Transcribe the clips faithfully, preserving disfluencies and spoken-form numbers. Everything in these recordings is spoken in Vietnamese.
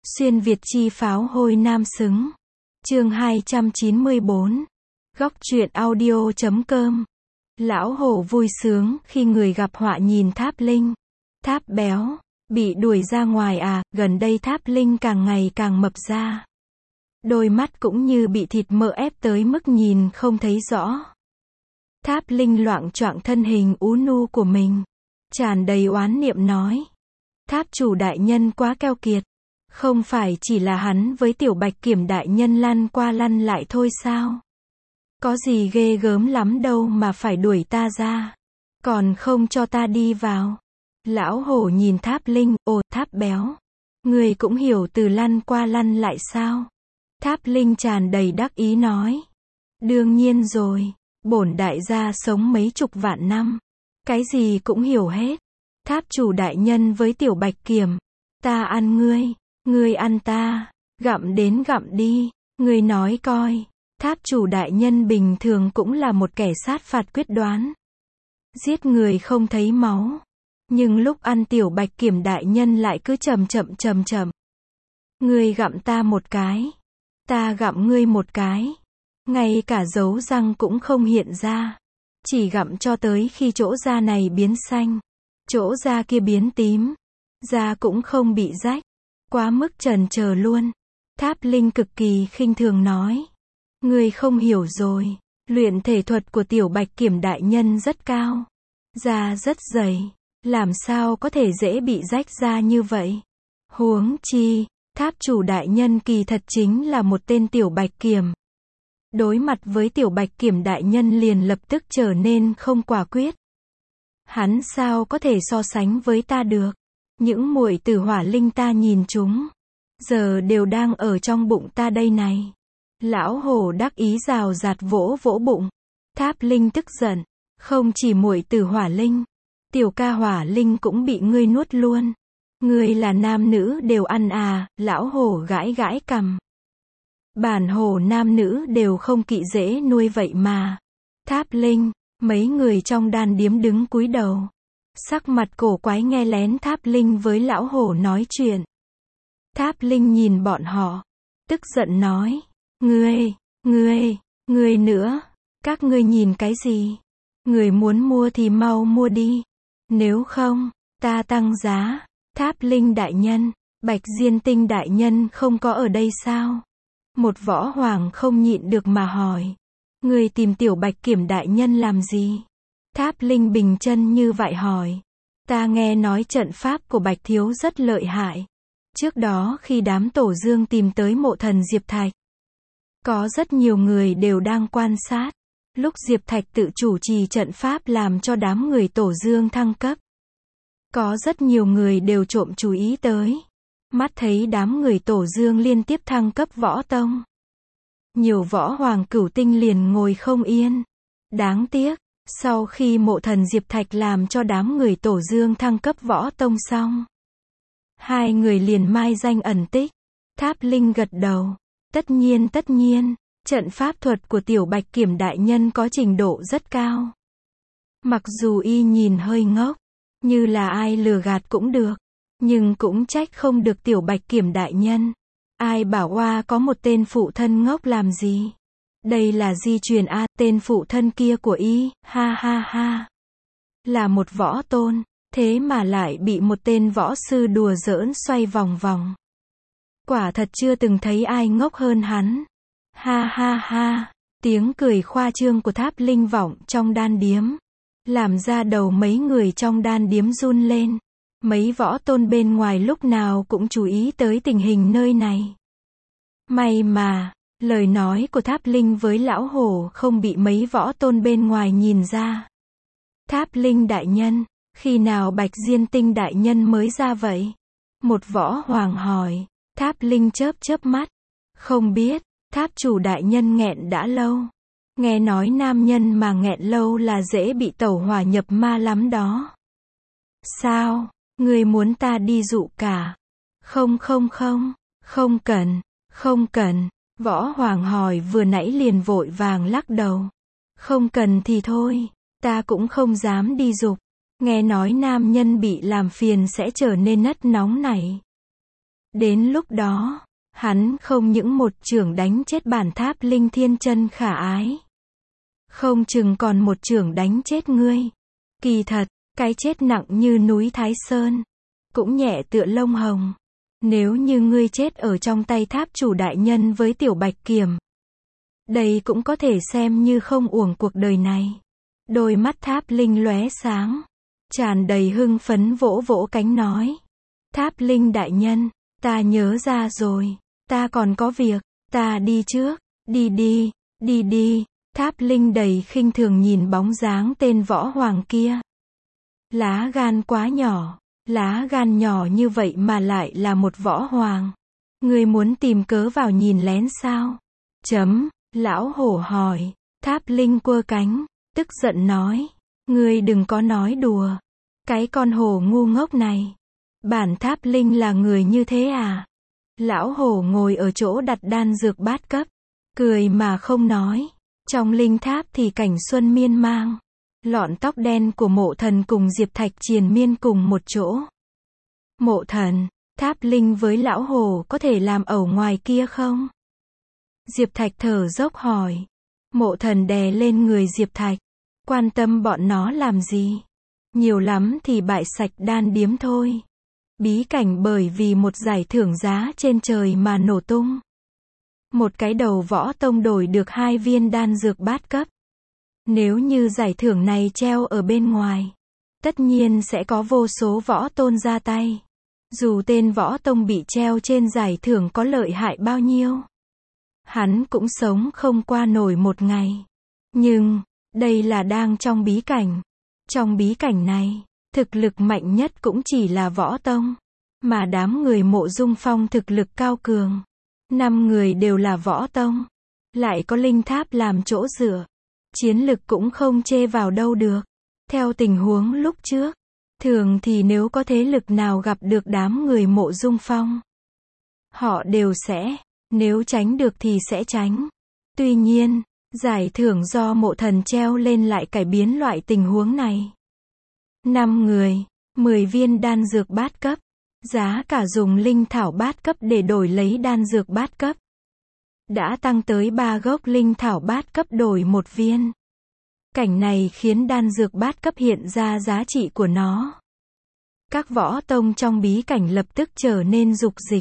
Xuyên Việt chi pháo hôi nam xứng. Chương hai trăm chín mươi bốn. Góc truyện audio.com. Lão hổ vui sướng khi người gặp họa nhìn Tháp Linh. Tháp béo, bị đuổi ra ngoài à, gần đây Tháp Linh càng ngày càng mập ra. Đôi mắt cũng như bị thịt mỡ ép tới mức nhìn không thấy rõ. Tháp Linh loạng choạng thân hình ú nu của mình, tràn đầy oán niệm nói. Tháp chủ đại nhân quá keo kiệt. Không phải chỉ là hắn với tiểu bạch kiểm đại nhân lăn qua lăn lại thôi sao? Có gì ghê gớm lắm đâu mà phải đuổi ta ra. Còn không cho ta đi vào. Lão hổ nhìn Tháp Linh, ồ Tháp béo. Người cũng hiểu từ lăn qua lăn lại sao? Tháp Linh tràn đầy đắc ý nói. Đương nhiên rồi, bổn đại gia sống mấy chục vạn năm. Cái gì cũng hiểu hết. Tháp chủ đại nhân với tiểu bạch kiểm. Ta ăn ngươi. Ngươi ăn ta, gặm đến gặm đi, ngươi nói coi, tháp chủ đại nhân bình thường cũng là một kẻ sát phạt quyết đoán. Giết người không thấy máu, nhưng lúc ăn tiểu bạch kiểm đại nhân lại cứ chậm chậm chậm chậm. Ngươi gặm ta một cái, ta gặm ngươi một cái, ngay cả dấu răng cũng không hiện ra, chỉ gặm cho tới khi chỗ da này biến xanh, chỗ da kia biến tím, da cũng không bị rách. Quá mức trần trờ luôn. Tháp Linh cực kỳ khinh thường nói. Ngươi không hiểu rồi. Luyện thể thuật của tiểu bạch kiểm đại nhân rất cao. Da rất dày. Làm sao có thể dễ bị rách da như vậy? Huống chi, tháp chủ đại nhân kỳ thật chính là một tên tiểu bạch kiểm. Đối mặt với tiểu bạch kiểm đại nhân liền lập tức trở nên không quả quyết. Hắn sao có thể so sánh với ta được? Những muội tử hỏa linh ta nhìn chúng, giờ đều đang ở trong bụng ta đây này. Lão hổ đắc ý rào rạt vỗ vỗ bụng. Tháp Linh tức giận, không chỉ muội tử hỏa linh, tiểu ca hỏa linh cũng bị ngươi nuốt luôn. Ngươi là nam nữ đều ăn à? Lão hổ gãi gãi cằm. Bản hổ nam nữ đều không kỵ dễ nuôi vậy mà. Tháp Linh, mấy người trong đan điếm đứng cúi đầu. Sắc mặt cổ quái nghe lén Tháp Linh với lão hổ nói chuyện. Tháp Linh nhìn bọn họ, tức giận nói. Ngươi, ngươi, ngươi nữa, các ngươi nhìn cái gì? Người muốn mua thì mau mua đi. Nếu không, ta tăng giá. Tháp Linh đại nhân, Bạch Diên Tinh đại nhân không có ở đây sao? Một võ hoàng không nhịn được mà hỏi. Ngươi tìm tiểu bạch kiểm đại nhân làm gì? Tháp Linh bình chân như vậy hỏi. Ta nghe nói trận pháp của Bạch Thiếu rất lợi hại. Trước đó khi đám Tổ Dương tìm tới mộ thần Diệp Thạch, có rất nhiều người đều đang quan sát. Lúc Diệp Thạch tự chủ trì trận pháp làm cho đám người Tổ Dương thăng cấp, có rất nhiều người đều trộm chú ý tới. Mắt thấy đám người Tổ Dương liên tiếp thăng cấp võ tông. Nhiều võ hoàng cửu tinh liền ngồi không yên. Đáng tiếc. Sau khi mộ thần Diệp Thạch làm cho đám người Tổ Dương thăng cấp võ tông xong, hai người liền mai danh ẩn tích. Tháp Linh gật đầu. Tất nhiên tất nhiên, trận pháp thuật của tiểu bạch kiểm đại nhân có trình độ rất cao. Mặc dù y nhìn hơi ngốc, như là ai lừa gạt cũng được, nhưng cũng trách không được tiểu bạch kiểm đại nhân. Ai bảo oa có một tên phụ thân ngốc làm gì? Đây là di truyền a, tên phụ thân kia của y, ha ha ha. Là một võ tôn, thế mà lại bị một tên võ sư đùa giỡn xoay vòng vòng. Quả thật chưa từng thấy ai ngốc hơn hắn. Ha ha ha, tiếng cười khoa trương của Tháp Linh vọng trong đan điếm, làm ra đầu mấy người trong đan điếm run lên. Mấy võ tôn bên ngoài lúc nào cũng chú ý tới tình hình nơi này. May mà lời nói của Tháp Linh với lão hổ không bị mấy võ tôn bên ngoài nhìn ra. Tháp Linh đại nhân, khi nào Bạch Diên Tinh đại nhân mới ra vậy? Một võ hoàng hỏi. Tháp Linh chớp chớp mắt. Không biết, tháp chủ đại nhân nghẹn đã lâu. Nghe nói nam nhân mà nghẹn lâu là dễ bị tẩu hỏa nhập ma lắm đó. Sao, ngươi muốn ta đi dụ cả? Không không không, không cần, không cần. Võ hoàng hỏi vừa nãy liền vội vàng lắc đầu. Không cần thì thôi, ta cũng không dám đi giục. Nghe nói nam nhân bị làm phiền sẽ trở nên nất nóng này. Đến lúc đó, hắn không những một chưởng đánh chết bản Tháp Linh thiên chân khả ái. Không chừng còn một chưởng đánh chết ngươi. Kỳ thật, cái chết nặng như núi Thái Sơn. Cũng nhẹ tựa lông hồng. Nếu như ngươi chết ở trong tay tháp chủ đại nhân với tiểu bạch kiểm. Đây cũng có thể xem như không uổng cuộc đời này. Đôi mắt Tháp Linh lóe sáng. Tràn đầy hưng phấn vỗ vỗ cánh nói. Tháp Linh đại nhân, ta nhớ ra rồi. Ta còn có việc, ta đi trước. Đi đi, đi đi. Tháp Linh đầy khinh thường nhìn bóng dáng tên võ hoàng kia. Lá gan quá nhỏ. Lá gan nhỏ như vậy mà lại là một võ hoàng. Ngươi muốn tìm cớ vào nhìn lén sao? Chấm, lão hổ hỏi. Tháp Linh quơ cánh, tức giận nói. Ngươi đừng có nói đùa. Cái con hổ ngu ngốc này. Bản Tháp Linh là người như thế à? Lão hổ ngồi ở chỗ đặt đan dược bát cấp. Cười mà không nói. Trong linh tháp thì cảnh xuân miên mang. Lọn tóc đen của Mộ Thần cùng Diệp Thạch triền miên cùng một chỗ. Mộ Thần, Tháp Linh với lão hổ có thể làm ẩu ngoài kia không? Diệp Thạch thở dốc hỏi. Mộ Thần đè lên người Diệp Thạch. Quan tâm bọn nó làm gì? Nhiều lắm thì bại sạch đan điếm thôi. Bí cảnh bởi vì một giải thưởng giá trên trời mà nổ tung. Một cái đầu võ tông đổi được hai viên đan dược bát cấp. Nếu như giải thưởng này treo ở bên ngoài, tất nhiên sẽ có vô số võ tôn ra tay. Dù tên võ tông bị treo trên giải thưởng có lợi hại bao nhiêu, hắn cũng sống không qua nổi một ngày. Nhưng, đây là đang trong bí cảnh. Trong bí cảnh này, thực lực mạnh nhất cũng chỉ là võ tông. Mà đám người Mộ Dung Phong thực lực cao cường. Năm người đều là võ tông. Lại có linh tháp làm chỗ dựa. Chiến lực cũng không chê vào đâu được. Theo tình huống lúc trước, thường thì nếu có thế lực nào gặp được đám người Mộ Dung Phong, họ đều sẽ, nếu tránh được thì sẽ tránh. Tuy nhiên, giải thưởng do Mộ Thần treo lên lại cải biến loại tình huống này. Năm người, mười viên đan dược bát cấp. Giá cả dùng linh thảo bát cấp để đổi lấy đan dược bát cấp. Đã tăng tới ba gốc linh thảo bát cấp đổi một viên. Cảnh này khiến đan dược bát cấp hiện ra giá trị của nó. Các võ tông trong bí cảnh lập tức trở nên dục dịch.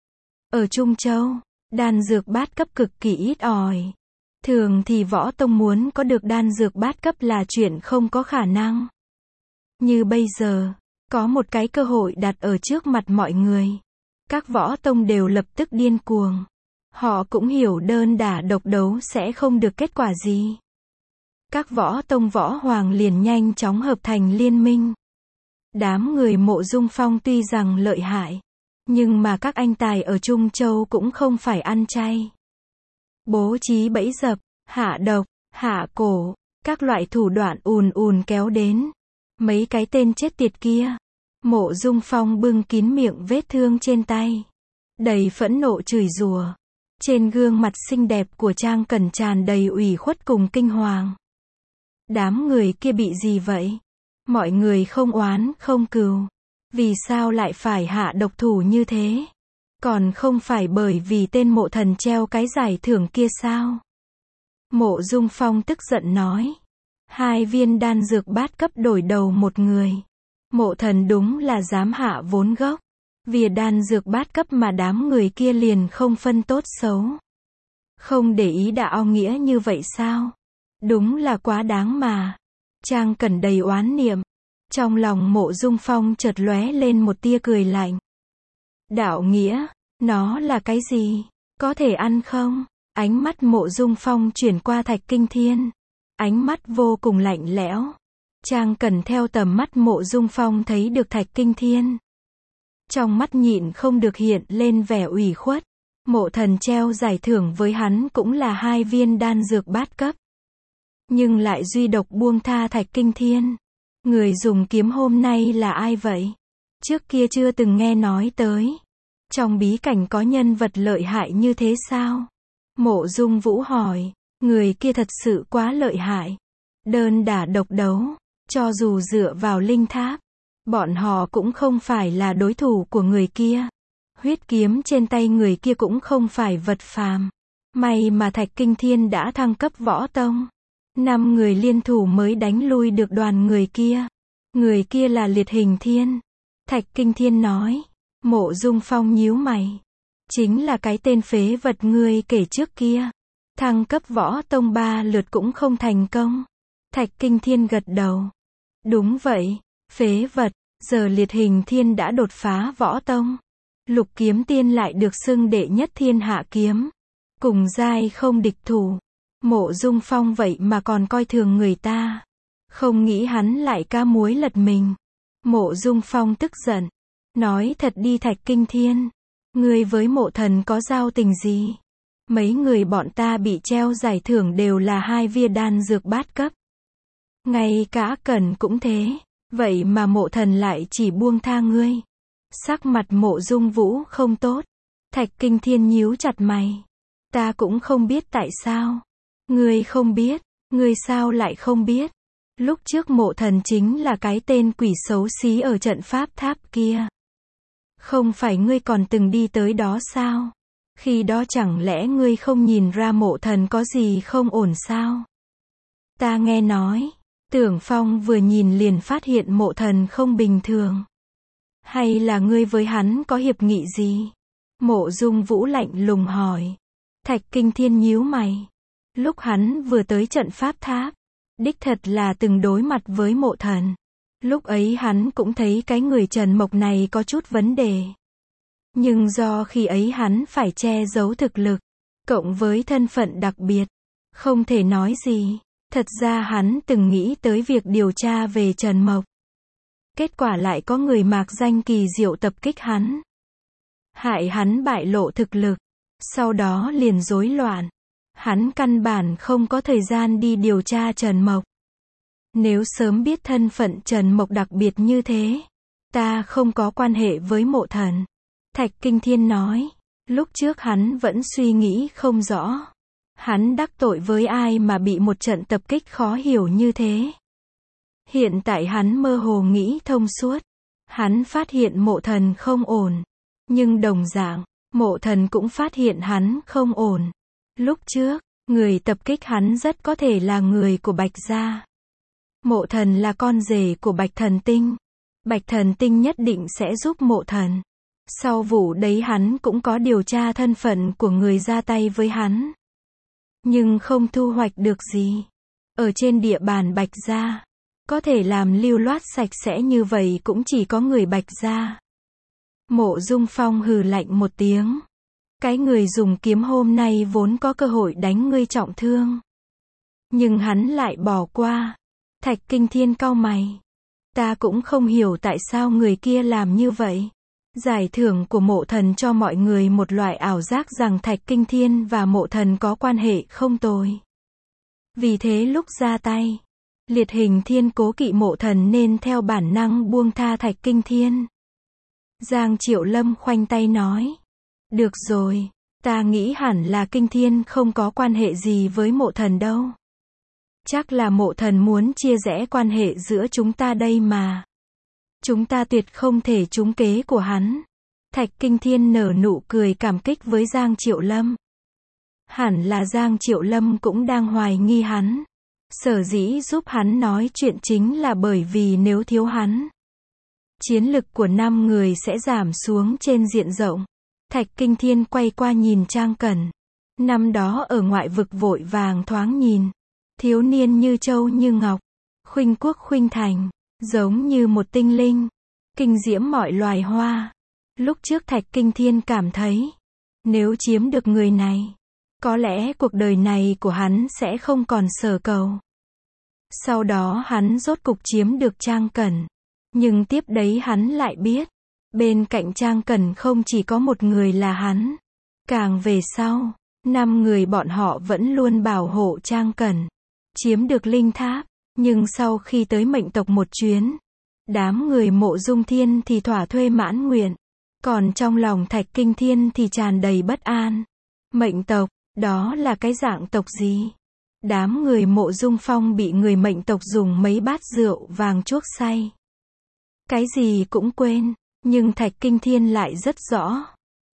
Ở Trung Châu, đan dược bát cấp cực kỳ ít ỏi. Thường thì võ tông muốn có được đan dược bát cấp là chuyện không có khả năng. Như bây giờ, có một cái cơ hội đặt ở trước mặt mọi người. Các võ tông đều lập tức điên cuồng. Họ cũng hiểu đơn đả độc đấu sẽ không được kết quả gì. Các võ tông võ hoàng liền nhanh chóng hợp thành liên minh. Đám người Mộ Dung Phong tuy rằng lợi hại, nhưng mà các anh tài ở Trung Châu cũng không phải ăn chay. Bố trí bẫy dập, hạ độc, hạ cổ, các loại thủ đoạn ùn ùn kéo đến. Mấy cái tên chết tiệt kia. Mộ Dung Phong bưng kín miệng vết thương trên tay. Đầy phẫn nộ chửi rủa. Trên gương mặt xinh đẹp của Trang Cẩn tràn đầy ủy khuất cùng kinh hoàng. Đám người kia bị gì vậy? Mọi người không oán, không cừu. Vì sao lại phải hạ độc thủ như thế? Còn không phải bởi vì tên Mộ Thần treo cái giải thưởng kia sao? Mộ Dung Phong tức giận nói. Hai viên đan dược bát cấp đổi đầu một người. Mộ Thần đúng là dám hạ vốn gốc. Vì đan dược bát cấp mà đám người kia liền không phân tốt xấu. Không để ý đạo nghĩa như vậy sao? Đúng là quá đáng mà. Trang Cẩn đầy oán niệm. Trong lòng Mộ Dung Phong chợt lóe lên một tia cười lạnh. Đạo nghĩa, nó là cái gì? Có thể ăn không? Ánh mắt Mộ Dung Phong chuyển qua Thạch Kinh Thiên. Ánh mắt vô cùng lạnh lẽo. Trang Cẩn theo tầm mắt Mộ Dung Phong thấy được Thạch Kinh Thiên. Trong mắt nhịn không được hiện lên vẻ ủy khuất. Mộ Thần treo giải thưởng với hắn cũng là hai viên đan dược bát cấp. Nhưng lại duy độc buông tha Thạch Kinh Thiên. Người dùng kiếm hôm nay là ai vậy? Trước kia chưa từng nghe nói tới. Trong bí cảnh có nhân vật lợi hại như thế sao? Mộ Dung Vũ hỏi. Người kia thật sự quá lợi hại. Đơn đả độc đấu. Cho dù dựa vào linh tháp, bọn họ cũng không phải là đối thủ của người kia. Huyết kiếm trên tay người kia cũng không phải vật phàm. May mà Thạch Kinh Thiên đã thăng cấp võ tông. Năm người liên thủ mới đánh lui được đoàn người kia. Người kia là Liệt Hình Thiên. Thạch Kinh Thiên nói. Mộ Dung Phong nhíu mày. Chính là cái tên phế vật ngươi kể trước kia. Thăng cấp võ tông ba lượt cũng không thành công. Thạch Kinh Thiên gật đầu. Đúng vậy, phế vật, giờ Liệt Hình Thiên đã đột phá võ tông. Lục Kiếm Tiên lại được xưng đệ nhất thiên hạ kiếm. Cùng giai không địch thủ. Mộ Dung Phong vậy mà còn coi thường người ta. Không nghĩ hắn lại ca muối lật mình. Mộ Dung Phong tức giận. Nói thật đi Thạch Kinh Thiên. Ngươi với mộ thần có giao tình gì? Mấy người bọn ta bị treo giải thưởng đều là hai viên đan dược bát cấp. Ngay cả Cẩn cũng thế. Vậy mà mộ thần lại chỉ buông tha ngươi. Sắc mặt Mộ Dung Vũ không tốt. Thạch Kinh Thiên nhíu chặt mày. Ta cũng không biết tại sao. Ngươi không biết. Ngươi sao lại không biết? Lúc trước mộ thần chính là cái tên quỷ xấu xí ở trận pháp tháp kia. Không phải ngươi còn từng đi tới đó sao? Khi đó chẳng lẽ ngươi không nhìn ra mộ thần có gì không ổn sao? Ta nghe nói, Tưởng Phong vừa nhìn liền phát hiện mộ thần không bình thường. Hay là ngươi với hắn có hiệp nghị gì? Mộ Dung Vũ lạnh lùng hỏi. Thạch Kinh Thiên nhíu mày. Lúc hắn vừa tới trận pháp tháp, đích thật là từng đối mặt với mộ thần. Lúc ấy hắn cũng thấy cái người Trần Mộc này có chút vấn đề. Nhưng do khi ấy hắn phải che giấu thực lực, cộng với thân phận đặc biệt, không thể nói gì. Thật ra hắn từng nghĩ tới việc điều tra về Trần Mộc. Kết quả lại có người mạc danh kỳ diệu tập kích hắn. Hại hắn bại lộ thực lực. Sau đó liền rối loạn. Hắn căn bản không có thời gian đi điều tra Trần Mộc. Nếu sớm biết thân phận Trần Mộc đặc biệt như thế, ta không có quan hệ với mộ thần. Thạch Kinh Thiên nói. Lúc trước hắn vẫn suy nghĩ không rõ. Hắn đắc tội với ai mà bị một trận tập kích khó hiểu như thế. Hiện tại hắn mơ hồ nghĩ thông suốt. Hắn phát hiện mộ thần không ổn. Nhưng đồng dạng, mộ thần cũng phát hiện hắn không ổn. Lúc trước, người tập kích hắn rất có thể là người của Bạch Gia. Mộ thần là con rể của Bạch Thần Tinh. Bạch Thần Tinh nhất định sẽ giúp mộ thần. Sau vụ đấy hắn cũng có điều tra thân phận của người ra tay với hắn. Nhưng không thu hoạch được gì. Ở trên địa bàn Bạch Gia, có thể làm lưu loát sạch sẽ như vậy cũng chỉ có người Bạch Gia. Mộ Dung Phong hừ lạnh một tiếng. Cái người dùng kiếm hôm nay vốn có cơ hội đánh ngươi trọng thương. Nhưng hắn lại bỏ qua. Thạch Kinh Thiên cau mày. Ta cũng không hiểu tại sao người kia làm như vậy. Giải thưởng của mộ thần cho mọi người một loại ảo giác rằng Thạch Kinh Thiên và mộ thần có quan hệ không tồi. Vì thế lúc ra tay, Liệt Hình Thiên cố kỵ mộ thần nên theo bản năng buông tha Thạch Kinh Thiên. Giang Triệu Lâm khoanh tay nói. Được rồi, ta nghĩ hẳn là Kinh Thiên không có quan hệ gì với mộ thần đâu. Chắc là mộ thần muốn chia rẽ quan hệ giữa chúng ta đây mà. Chúng ta tuyệt không thể trúng kế của hắn. Thạch Kinh Thiên nở nụ cười cảm kích với Giang Triệu Lâm. Hẳn là Giang Triệu Lâm cũng đang hoài nghi hắn. Sở dĩ giúp hắn nói chuyện chính là bởi vì nếu thiếu hắn, chiến lực của năm người sẽ giảm xuống trên diện rộng. Thạch Kinh Thiên quay qua nhìn Trang Cẩn. Năm đó ở ngoại vực vội vàng thoáng nhìn. Thiếu niên như châu như ngọc. Khuynh quốc khuynh thành. Giống như một tinh linh. Kinh diễm mọi loài hoa. Lúc trước Thạch Kinh Thiên cảm thấy, nếu chiếm được người này, có lẽ cuộc đời này của hắn sẽ không còn sở cầu. Sau đó hắn rốt cục chiếm được Trang Cẩn. Nhưng tiếp đấy hắn lại biết, bên cạnh Trang Cẩn không chỉ có một người là hắn. Càng về sau, năm người bọn họ vẫn luôn bảo hộ Trang Cẩn. Chiếm được linh tháp. Nhưng sau khi tới mệnh tộc một chuyến, đám người Mộ Dung Thiên thì thỏa thuê mãn nguyện. Còn trong lòng Thạch Kinh Thiên thì tràn đầy bất an. Mệnh tộc, đó là cái dạng tộc gì? Đám người Mộ Dung Phong bị người mệnh tộc dùng mấy bát rượu vàng chuốc say. Cái gì cũng quên, nhưng Thạch Kinh Thiên lại rất rõ.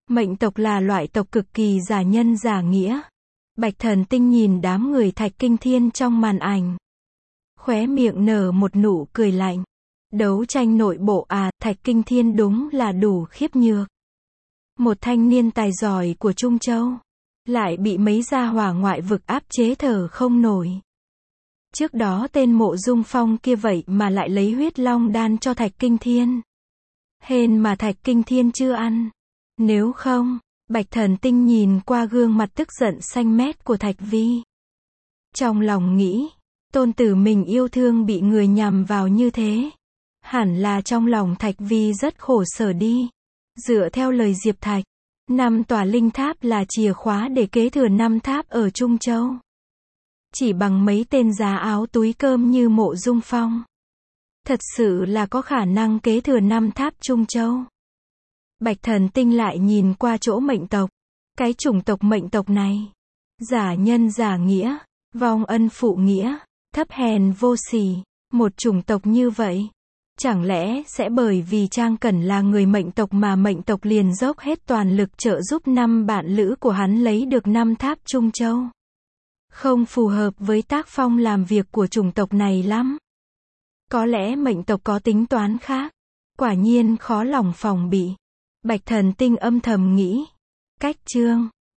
Mệnh tộc là loại tộc cực kỳ giả nhân giả nghĩa. Bạch Thần Tinh nhìn đám người Thạch Kinh Thiên trong màn ảnh. Khóe miệng nở một nụ cười lạnh. Đấu tranh nội bộ à, Thạch Kinh Thiên đúng là đủ khiếp nhược. Một thanh niên tài giỏi của Trung Châu. Lại bị mấy gia hỏa ngoại vực áp chế thở không nổi. Trước đó tên Mộ Dung Phong kia vậy mà lại lấy huyết long đan cho Thạch Kinh Thiên. Hên mà Thạch Kinh Thiên chưa ăn. Nếu không, Bạch Thần Tinh nhìn qua gương mặt tức giận xanh mét của Thạch Vi. Trong lòng nghĩ, tôn tử mình yêu thương bị người nhằm vào như thế. Hẳn là trong lòng Thạch Vi rất khổ sở đi. Dựa theo lời Diệp Thạch, năm tòa linh tháp là chìa khóa để kế thừa năm tháp ở Trung Châu. Chỉ bằng mấy tên giá áo túi cơm như Mộ Dung Phong. Thật sự là có khả năng kế thừa năm tháp Trung Châu. Bạch Thần Tinh lại nhìn qua chỗ mệnh tộc. Cái chủng tộc mệnh tộc này. Giả nhân giả nghĩa. Vong ân phụ nghĩa. Thấp hèn vô sỉ. Một chủng tộc như vậy. Chẳng lẽ sẽ bởi vì Trang Cẩn là người mệnh tộc mà mệnh tộc liền dốc hết toàn lực trợ giúp năm bạn lữ của hắn lấy được năm tháp Trung Châu. Không phù hợp với tác phong làm việc của chủng tộc này lắm. Có lẽ mệnh tộc có tính toán khác. Quả nhiên khó lòng phòng bị. Bạch Thần Tinh âm thầm nghĩ. Cách chương